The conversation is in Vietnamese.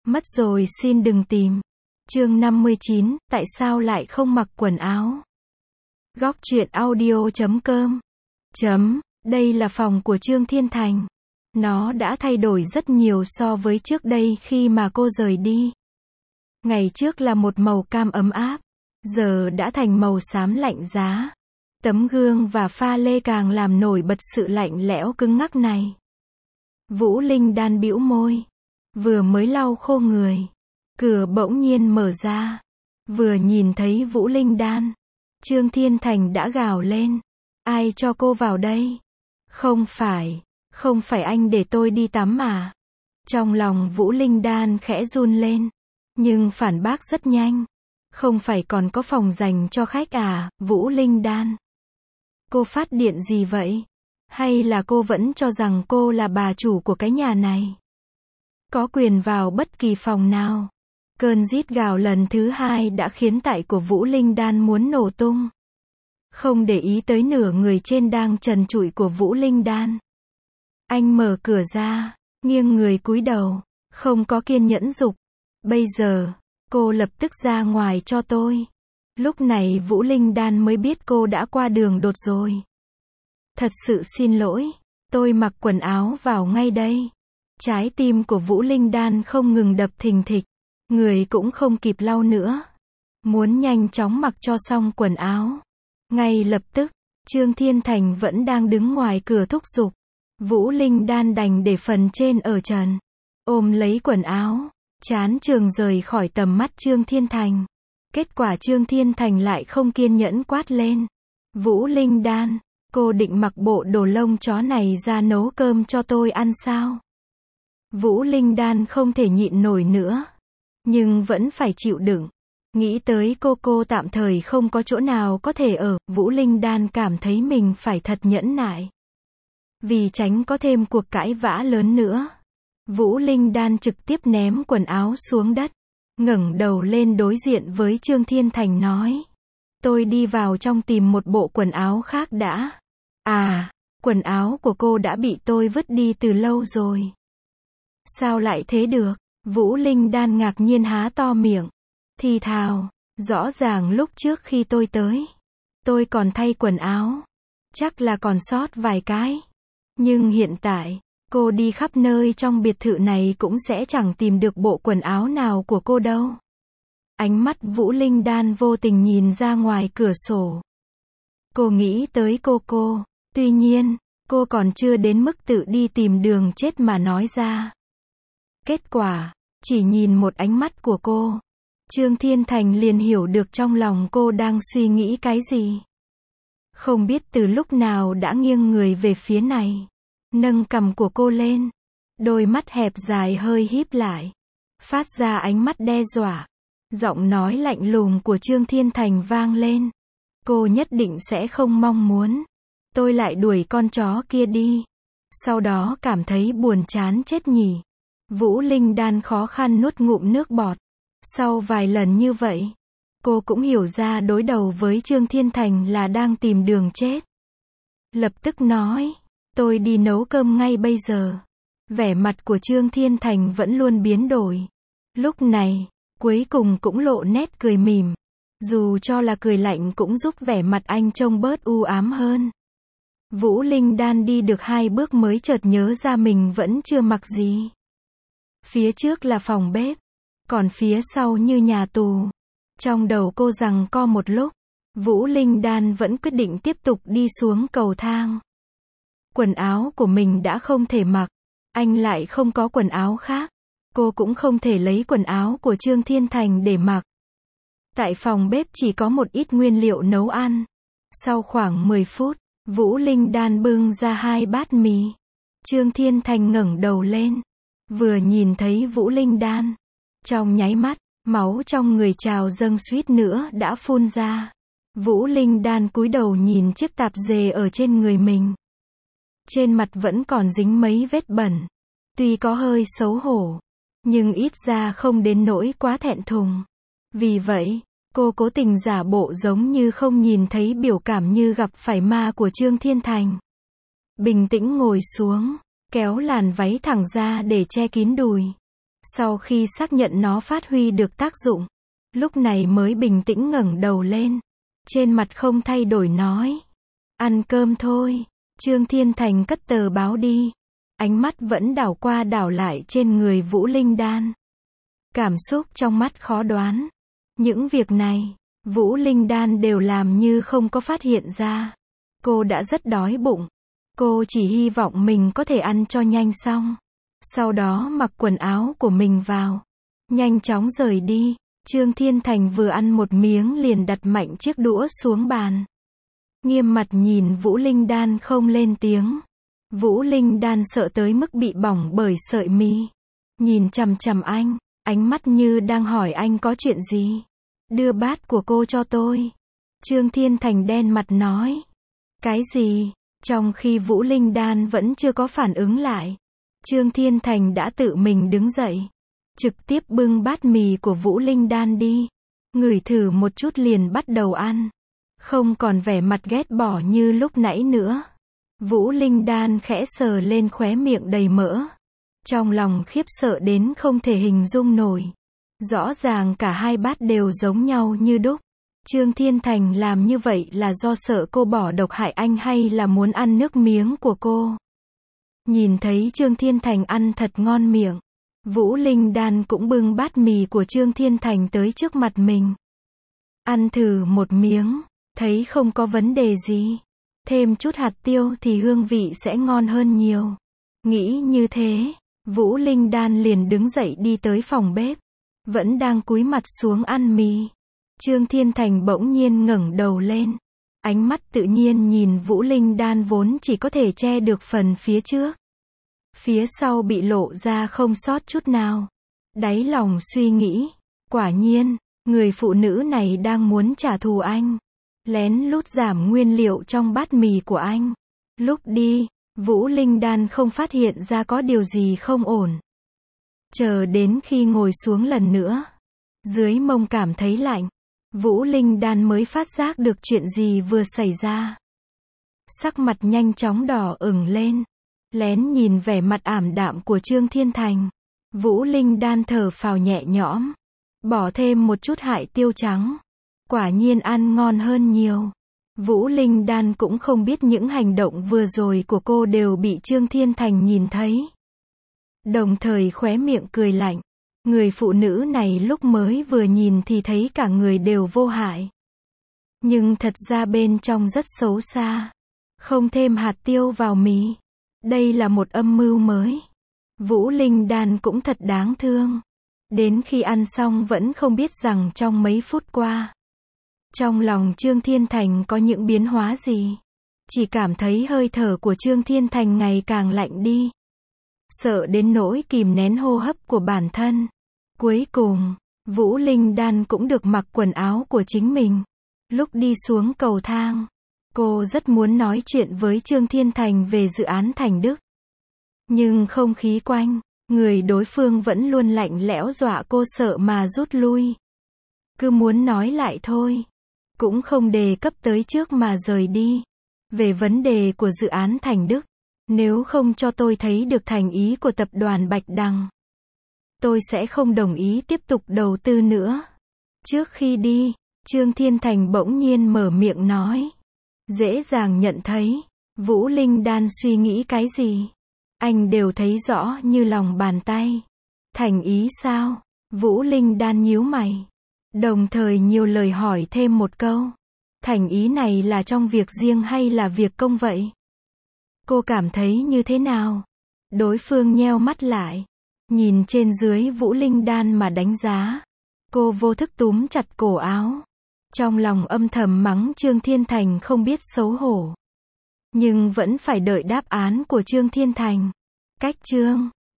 Mất rồi xin đừng tìm. Chương 59, tại sao lại không mặc quần áo? Góc truyện audio.com. Đây là phòng của Trương Thiên Thành. Nó đã thay đổi rất nhiều so với trước đây khi mà cô rời đi. Ngày trước là một màu cam ấm áp, giờ đã thành màu xám lạnh giá. Tấm gương và pha lê càng làm nổi bật sự lạnh lẽo cứng ngắc này. Vũ Linh Đan bĩu môi, vừa mới lau khô người, cửa bỗng nhiên mở ra. Vừa nhìn thấy Vũ Linh Đan, Trương Thiên Thành đã gào lên, ai cho cô vào đây? Không phải anh để tôi đi tắm mà. Trong lòng Vũ Linh Đan khẽ run lên, nhưng phản bác rất nhanh. Không phải còn có phòng dành cho khách à, Vũ Linh Đan? Cô phát điện gì vậy? Hay là cô vẫn cho rằng cô là bà chủ của cái nhà này? Có quyền vào bất kỳ phòng nào. Cơn rít gào lần thứ hai đã khiến tai của Vũ Linh Đan muốn nổ tung. Không để ý tới nửa người trên đang trần trụi của Vũ Linh Đan. Anh mở cửa ra, nghiêng người cúi đầu, không có kiên nhẫn giục. Bây giờ, cô lập tức ra ngoài cho tôi. Lúc này Vũ Linh Đan mới biết cô đã qua đường đột rồi. Thật sự xin lỗi, tôi mặc quần áo vào ngay đây. Trái tim của Vũ Linh Đan không ngừng đập thình thịch, người cũng không kịp lau nữa. Muốn nhanh chóng mặc cho xong quần áo. Ngay lập tức, Trương Thiên Thành vẫn đang đứng ngoài cửa thúc giục. Vũ Linh Đan đành để phần trên ở trần, ôm lấy quần áo, chán trường rời khỏi tầm mắt Trương Thiên Thành. Kết quả Trương Thiên Thành lại không kiên nhẫn quát lên. Vũ Linh Đan, cô định mặc bộ đồ lông chó này ra nấu cơm cho tôi ăn sao? Vũ Linh Đan không thể nhịn nổi nữa, nhưng vẫn phải chịu đựng. Nghĩ tới cô tạm thời không có chỗ nào có thể ở, Vũ Linh Đan cảm thấy mình phải thật nhẫn nại. Vì tránh có thêm cuộc cãi vã lớn nữa, Vũ Linh Đan trực tiếp ném quần áo xuống đất, ngẩng đầu lên đối diện với Trương Thiên Thành nói. Tôi đi vào trong tìm một bộ quần áo khác đã. À, quần áo của cô đã bị tôi vứt đi từ lâu rồi. Sao lại thế được? Vũ Linh Đan ngạc nhiên há to miệng, thì thào, rõ ràng lúc trước khi tôi tới, tôi còn thay quần áo, chắc là còn sót vài cái. Nhưng hiện tại, cô đi khắp nơi trong biệt thự này cũng sẽ chẳng tìm được bộ quần áo nào của cô đâu. Ánh mắt Vũ Linh Đan vô tình nhìn ra ngoài cửa sổ. Cô nghĩ tới cô, tuy nhiên, cô còn chưa đến mức tự đi tìm đường chết mà nói ra. Kết quả, chỉ nhìn một ánh mắt của cô, Trương Thiên Thành liền hiểu được trong lòng cô đang suy nghĩ cái gì. Không biết từ lúc nào đã nghiêng người về phía này, nâng cằm của cô lên, đôi mắt hẹp dài hơi híp lại, phát ra ánh mắt đe dọa. Giọng nói lạnh lùng của Trương Thiên Thành vang lên. Cô nhất định sẽ không mong muốn tôi lại đuổi con chó kia đi, sau đó cảm thấy buồn chán chết nhỉ. Vũ Linh Đan khó khăn nuốt ngụm nước bọt. Sau vài lần như vậy, cô cũng hiểu ra đối đầu với Trương Thiên Thành là đang tìm đường chết. Lập tức nói, tôi đi nấu cơm ngay bây giờ. Vẻ mặt của Trương Thiên Thành vẫn luôn biến đổi. Lúc này, cuối cùng cũng lộ nét cười mỉm. Dù cho là cười lạnh cũng giúp vẻ mặt anh trông bớt u ám hơn. Vũ Linh Đan đi được 2 bước mới chợt nhớ ra mình vẫn chưa mặc gì. Phía trước là phòng bếp, còn phía sau như nhà tù. Trong đầu cô giằng co một lúc, Vũ Linh Đan vẫn quyết định tiếp tục đi xuống cầu thang. Quần áo của mình đã không thể mặc, anh lại không có quần áo khác. Cô cũng không thể lấy quần áo của Trương Thiên Thành để mặc. Tại phòng bếp chỉ có một ít nguyên liệu nấu ăn. Sau khoảng 10 phút, Vũ Linh Đan bưng ra 2 bát mì. Trương Thiên Thành ngẩng đầu lên, vừa nhìn thấy Vũ Linh Đan, trong nháy mắt, máu trong người trào dâng suýt nữa đã phun ra. Vũ Linh Đan cúi đầu nhìn chiếc tạp dề ở trên người mình. Trên mặt vẫn còn dính mấy vết bẩn. Tuy có hơi xấu hổ, nhưng ít ra không đến nỗi quá thẹn thùng. Vì vậy, cô cố tình giả bộ giống như không nhìn thấy biểu cảm như gặp phải ma của Trương Thiên Thành. Bình tĩnh ngồi xuống, kéo làn váy thẳng ra để che kín đùi. Sau khi xác nhận nó phát huy được tác dụng, lúc này mới bình tĩnh ngẩng đầu lên. Trên mặt không thay đổi nói. Ăn cơm thôi. Trương Thiên Thành cất tờ báo đi. Ánh mắt vẫn đảo qua đảo lại trên người Vũ Linh Đan. Cảm xúc trong mắt khó đoán. Những việc này, Vũ Linh Đan đều làm như không có phát hiện ra. Cô đã rất đói bụng. Cô chỉ hy vọng mình có thể ăn cho nhanh xong. Sau đó mặc quần áo của mình vào. Nhanh chóng rời đi. Trương Thiên Thành vừa ăn một miếng liền đặt mạnh chiếc đũa xuống bàn. Nghiêm mặt nhìn Vũ Linh Đan không lên tiếng. Vũ Linh Đan sợ tới mức bị bỏng bởi sợi mì. Nhìn chằm chằm anh, ánh mắt như đang hỏi anh có chuyện gì. Đưa bát của cô cho tôi. Trương Thiên Thành đen mặt nói. Cái gì? Trong khi Vũ Linh Đan vẫn chưa có phản ứng lại, Trương Thiên Thành đã tự mình đứng dậy. Trực tiếp bưng bát mì của Vũ Linh Đan đi. Ngửi thử một chút liền bắt đầu ăn. Không còn vẻ mặt ghét bỏ như lúc nãy nữa. Vũ Linh Đan khẽ sờ lên khóe miệng đầy mỡ. Trong lòng khiếp sợ đến không thể hình dung nổi. Rõ ràng cả hai bát đều giống nhau như đúc. Trương Thiên Thành làm như vậy là do sợ cô bỏ độc hại anh hay là muốn ăn nước miếng của cô? Nhìn thấy Trương Thiên Thành ăn thật ngon miệng, Vũ Linh Đan cũng bưng bát mì của Trương Thiên Thành tới trước mặt mình. Ăn thử một miếng, thấy không có vấn đề gì. Thêm chút hạt tiêu thì hương vị sẽ ngon hơn nhiều. Nghĩ như thế, Vũ Linh Đan liền đứng dậy đi tới phòng bếp. Vẫn đang cúi mặt xuống ăn mì. Trương Thiên Thành bỗng nhiên ngẩng đầu lên. Ánh mắt tự nhiên nhìn Vũ Linh Đan vốn chỉ có thể che được phần phía trước. Phía sau bị lộ ra không sót chút nào. Đáy lòng suy nghĩ. Quả nhiên, người phụ nữ này đang muốn trả thù anh. Lén lút giảm nguyên liệu trong bát mì của anh. Lúc đi, Vũ Linh Đan không phát hiện ra có điều gì không ổn. Chờ đến khi ngồi xuống lần nữa, dưới mông cảm thấy lạnh, Vũ Linh Đan mới phát giác được chuyện gì vừa xảy ra. Sắc mặt nhanh chóng đỏ ửng lên. Lén nhìn vẻ mặt ảm đạm của Trương Thiên Thành, Vũ Linh Đan thở phào nhẹ nhõm. Bỏ thêm một chút hại tiêu trắng. Quả nhiên ăn ngon hơn nhiều. Vũ Linh Đan cũng không biết những hành động vừa rồi của cô đều bị Trương Thiên Thành nhìn thấy. Đồng thời khóe miệng cười lạnh. Người phụ nữ này lúc mới vừa nhìn thì thấy cả người đều vô hại. Nhưng thật ra bên trong rất xấu xa. Không thêm hạt tiêu vào mì. Đây là một âm mưu mới. Vũ Linh Đan cũng thật đáng thương. Đến khi ăn xong vẫn không biết rằng trong mấy phút qua, trong lòng Trương Thiên Thành có những biến hóa gì. Chỉ cảm thấy hơi thở của Trương Thiên Thành ngày càng lạnh đi. Sợ đến nỗi kìm nén hô hấp của bản thân. Cuối cùng, Vũ Linh Đan cũng được mặc quần áo của chính mình. Lúc đi xuống cầu thang, cô rất muốn nói chuyện với Trương Thiên Thành về dự án Thành Đức. Nhưng không khí quanh, người đối phương vẫn luôn lạnh lẽo dọa cô sợ mà rút lui. Cứ muốn nói lại thôi. Cũng không đề cập tới trước mà rời đi. Về vấn đề của dự án Thành Đức, nếu không cho tôi thấy được thành ý của tập đoàn Bạch Đằng, tôi sẽ không đồng ý tiếp tục đầu tư nữa. Trước khi đi, Trương Thiên Thành bỗng nhiên mở miệng nói. Dễ dàng nhận thấy, Vũ Linh Đan suy nghĩ cái gì. Anh đều thấy rõ như lòng bàn tay. Thành ý sao? Vũ Linh Đan nhíu mày. Đồng thời nhiều lời hỏi thêm một câu. Thành ý này là trong việc riêng hay là việc công vậy? Cô cảm thấy như thế nào? Đối phương nheo mắt lại. Nhìn trên dưới Vũ Linh Đan mà đánh giá. Cô vô thức túm chặt cổ áo. Trong lòng âm thầm mắng Trương Thiên Thành không biết xấu hổ. Nhưng vẫn phải đợi đáp án của Trương Thiên Thành. Cách chương